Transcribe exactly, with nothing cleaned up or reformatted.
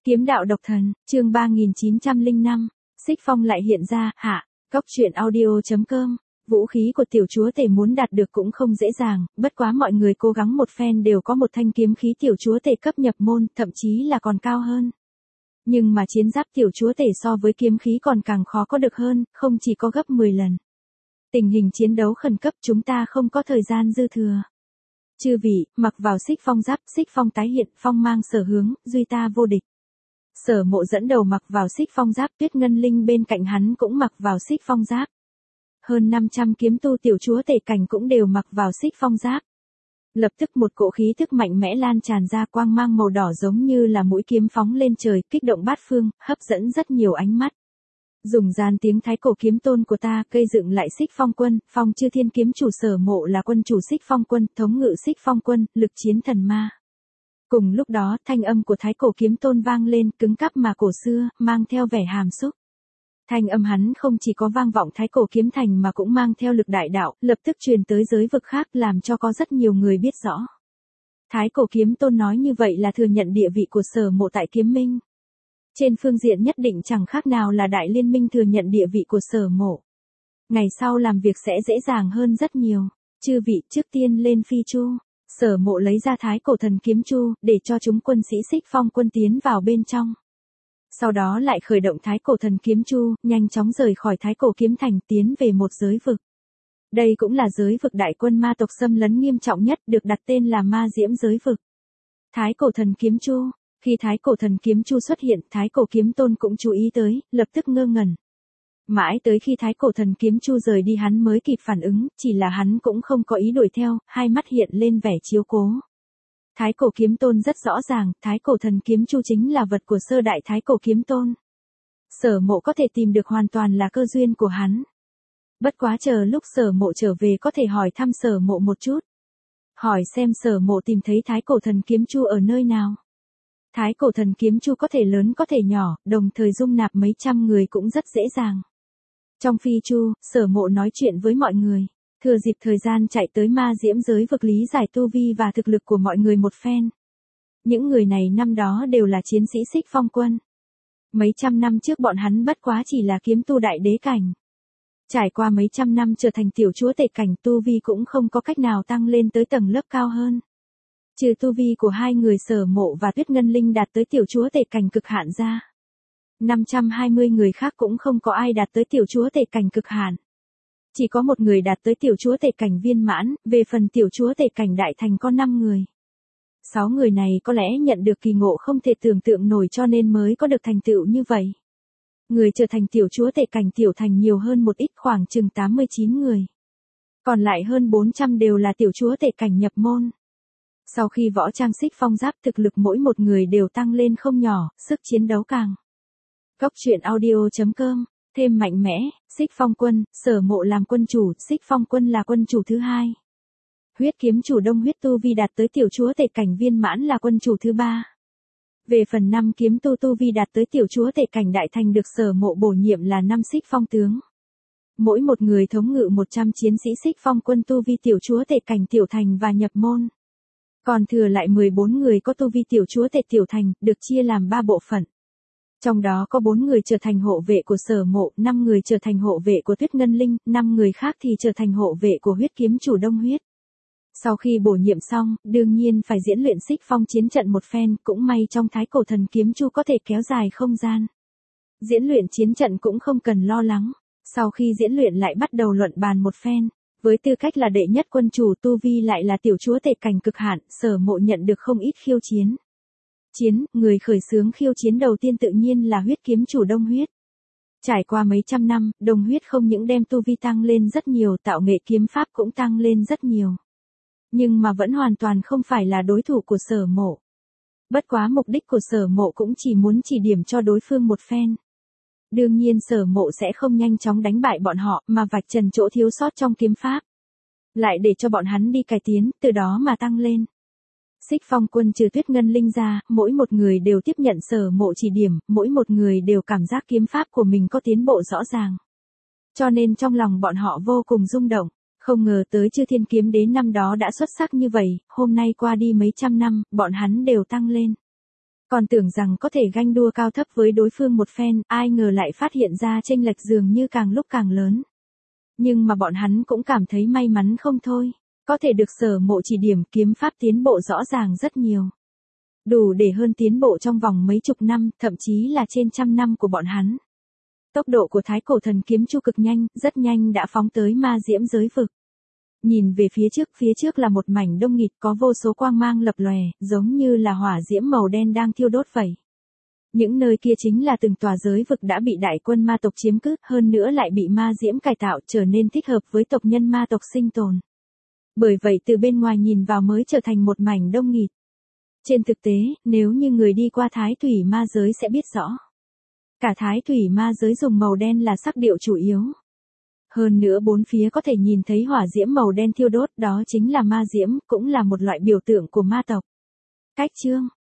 Kiếm đạo độc thần, chương ba nghìn chín trăm lẻ năm, Xích Phong lại hiện ra, hạ, Cóc truyện audio.com. Vũ khí của tiểu chúa tể muốn đạt được cũng không dễ dàng, bất quá mọi người cố gắng một phen đều có một thanh kiếm khí tiểu chúa tể cấp nhập môn, thậm chí là còn cao hơn. Nhưng mà chiến giáp tiểu chúa tể so với kiếm khí còn càng khó có được hơn, không chỉ có gấp mười lần. Tình hình chiến đấu khẩn cấp, chúng ta không có thời gian dư thừa. Chư vị, mặc vào Xích Phong giáp, Xích Phong tái hiện, phong mang sở hướng, duy ta vô địch. Sở Mộ dẫn đầu mặc vào Xích Phong giáp, Tuyết Ngân Linh bên cạnh hắn cũng mặc vào Xích Phong giáp. Hơn năm trăm kiếm tu tiểu chúa tể cảnh cũng đều mặc vào Xích Phong giáp. Lập tức một cỗ khí thức mạnh mẽ lan tràn ra, quang mang màu đỏ giống như là mũi kiếm phóng lên trời, kích động bát phương, hấp dẫn rất nhiều ánh mắt. Dùng gian tiếng thái cổ kiếm tôn của ta, cây dựng lại Xích Phong quân, phong chư thiên kiếm chủ Sở Mộ là quân chủ Xích Phong quân, thống ngự Xích Phong quân, lực chiến thần ma. Cùng lúc đó, thanh âm của thái cổ kiếm tôn vang lên, cứng cáp mà cổ xưa, mang theo vẻ hàm xúc. Thanh âm hắn không chỉ có vang vọng thái cổ kiếm thành mà cũng mang theo lực đại đạo, lập tức truyền tới giới vực khác, làm cho có rất nhiều người biết rõ. Thái cổ kiếm tôn nói như vậy là thừa nhận địa vị của Sở Mộ tại kiếm minh. Trên phương diện nhất định chẳng khác nào là đại liên minh thừa nhận địa vị của Sở Mộ. Ngày sau làm việc sẽ dễ dàng hơn rất nhiều. Chư vị, trước tiên lên phi chu. Sở Mộ lấy ra thái cổ thần kiếm chu, để cho chúng quân sĩ Xích Phong quân tiến vào bên trong. Sau đó lại khởi động thái cổ thần kiếm chu, nhanh chóng rời khỏi thái cổ kiếm thành, tiến về một giới vực. Đây cũng là giới vực đại quân ma tộc xâm lấn nghiêm trọng nhất, được đặt tên là ma diễm giới vực. Thái cổ thần kiếm chu. Khi thái cổ thần kiếm chu xuất hiện, thái cổ kiếm tôn cũng chú ý tới, lập tức ngơ ngẩn. Mãi tới khi thái cổ thần kiếm chu rời đi hắn mới kịp phản ứng, chỉ là hắn cũng không có ý đuổi theo, hai mắt hiện lên vẻ chiếu cố. Thái cổ kiếm tôn rất rõ ràng, thái cổ thần kiếm chu chính là vật của sơ đại thái cổ kiếm tôn. Sở Mộ có thể tìm được hoàn toàn là cơ duyên của hắn. Bất quá chờ lúc Sở Mộ trở về có thể hỏi thăm Sở Mộ một chút. Hỏi xem Sở Mộ tìm thấy thái cổ thần kiếm chu ở nơi nào. Thái cổ thần kiếm chu có thể lớn có thể nhỏ, đồng thời dung nạp mấy trăm người cũng rất dễ dàng. Trong phi chu, Sở Mộ nói chuyện với mọi người, thừa dịp thời gian chạy tới ma diễm giới vực lý giải tu vi và thực lực của mọi người một phen. Những người này năm đó đều là chiến sĩ Xích Phong quân. Mấy trăm năm trước bọn hắn bất quá chỉ là kiếm tu đại đế cảnh. Trải qua mấy trăm năm trở thành tiểu chúa tể cảnh, tu vi cũng không có cách nào tăng lên tới tầng lớp cao hơn. Trừ tu vi của hai người Sở Mộ và Tuyết Ngân Linh đạt tới tiểu chúa tể cảnh cực hạn ra. năm trăm hai mươi người khác cũng không có ai đạt tới tiểu chúa tể cảnh cực hạn. Chỉ có một người đạt tới tiểu chúa tể cảnh viên mãn, về phần tiểu chúa tể cảnh đại thành có năm người. Sáu người này có lẽ nhận được kỳ ngộ không thể tưởng tượng nổi cho nên mới có được thành tựu như vậy. Người trở thành tiểu chúa tể cảnh tiểu thành nhiều hơn một ít, khoảng chừng tám mươi chín người. Còn lại hơn bốn trăm đều là tiểu chúa tể cảnh nhập môn. Sau khi võ trang Xích Phong giáp, thực lực mỗi một người đều tăng lên không nhỏ, sức chiến đấu càng. Cóc truyện audio.com, thêm mạnh mẽ, Xích Phong quân, Sở Mộ làm quân chủ, Xích Phong quân là quân chủ thứ hai. Huyết kiếm chủ Đông Huyết tu vi đạt tới tiểu chúa tể cảnh viên mãn là quân chủ thứ ba. Về phần năm kiếm tu tu vi đạt tới tiểu chúa tể cảnh đại thành được Sở Mộ bổ nhiệm là năm Xích Phong tướng. Mỗi một người thống ngự một trăm chiến sĩ Xích Phong quân tu vi tiểu chúa tể cảnh tiểu thành và nhập môn. Còn thừa lại mười bốn người có tu vi tiểu chúa tể tiểu thành, được chia làm ba bộ phận. Trong đó có bốn người trở thành hộ vệ của Sở Mộ, năm người trở thành hộ vệ của Tuyết Ngân Linh, năm người khác thì trở thành hộ vệ của huyết kiếm chủ Đông Huyết. Sau khi bổ nhiệm xong, đương nhiên phải diễn luyện Xích Phong chiến trận một phen, cũng may trong thái cổ thần kiếm chu có thể kéo dài không gian. Diễn luyện chiến trận cũng không cần lo lắng, sau khi diễn luyện lại bắt đầu luận bàn một phen. Với tư cách là đệ nhất quân chủ tu vi lại là tiểu chúa tể cảnh cực hạn, Sở Mộ nhận được không ít khiêu chiến. Chiến, người khởi xướng khiêu chiến đầu tiên tự nhiên là huyết kiếm chủ Đông Huyết. Trải qua mấy trăm năm, Đông Huyết không những đem tu vi tăng lên rất nhiều, tạo nghệ kiếm pháp cũng tăng lên rất nhiều. Nhưng mà vẫn hoàn toàn không phải là đối thủ của Sở Mộ. Bất quá mục đích của Sở Mộ cũng chỉ muốn chỉ điểm cho đối phương một phen. Đương nhiên Sở Mộ sẽ không nhanh chóng đánh bại bọn họ mà vạch trần chỗ thiếu sót trong kiếm pháp. Lại để cho bọn hắn đi cải tiến, từ đó mà tăng lên. Xích Phong quân trừ Tuyết Ngân Linh ra, mỗi một người đều tiếp nhận Sở Mộ chỉ điểm, mỗi một người đều cảm giác kiếm pháp của mình có tiến bộ rõ ràng. Cho nên trong lòng bọn họ vô cùng rung động, không ngờ tới Chư Thiên Kiếm Đế năm đó đã xuất sắc như vậy, hôm nay qua đi mấy trăm năm, bọn hắn đều tăng lên. Còn tưởng rằng có thể ganh đua cao thấp với đối phương một phen, ai ngờ lại phát hiện ra chênh lệch dường như càng lúc càng lớn. Nhưng mà bọn hắn cũng cảm thấy may mắn không thôi. Có thể được Sở Mộ chỉ điểm, kiếm pháp tiến bộ rõ ràng rất nhiều. Đủ để hơn tiến bộ trong vòng mấy chục năm, thậm chí là trên trăm năm của bọn hắn. Tốc độ của Thái Cổ Thần Kiếm Chu cực nhanh, rất nhanh đã phóng tới ma diễm giới vực. Nhìn về phía trước, phía trước là một mảnh đông nghịt có vô số quang mang lập lòe, giống như là hỏa diễm màu đen đang thiêu đốt vậy. Những nơi kia chính là từng tòa giới vực đã bị đại quân ma tộc chiếm cứ, hơn nữa lại bị ma diễm cải tạo trở nên thích hợp với tộc nhân ma tộc sinh tồn. Bởi vậy từ bên ngoài nhìn vào mới trở thành một mảnh đông nghịt. Trên thực tế, nếu như người đi qua Thái Thủy ma giới sẽ biết rõ. Cả Thái Thủy ma giới dùng màu đen là sắc điệu chủ yếu. Hơn nữa bốn phía có thể nhìn thấy hỏa diễm màu đen thiêu đốt, đó chính là ma diễm, cũng là một loại biểu tượng của ma tộc. Cách chương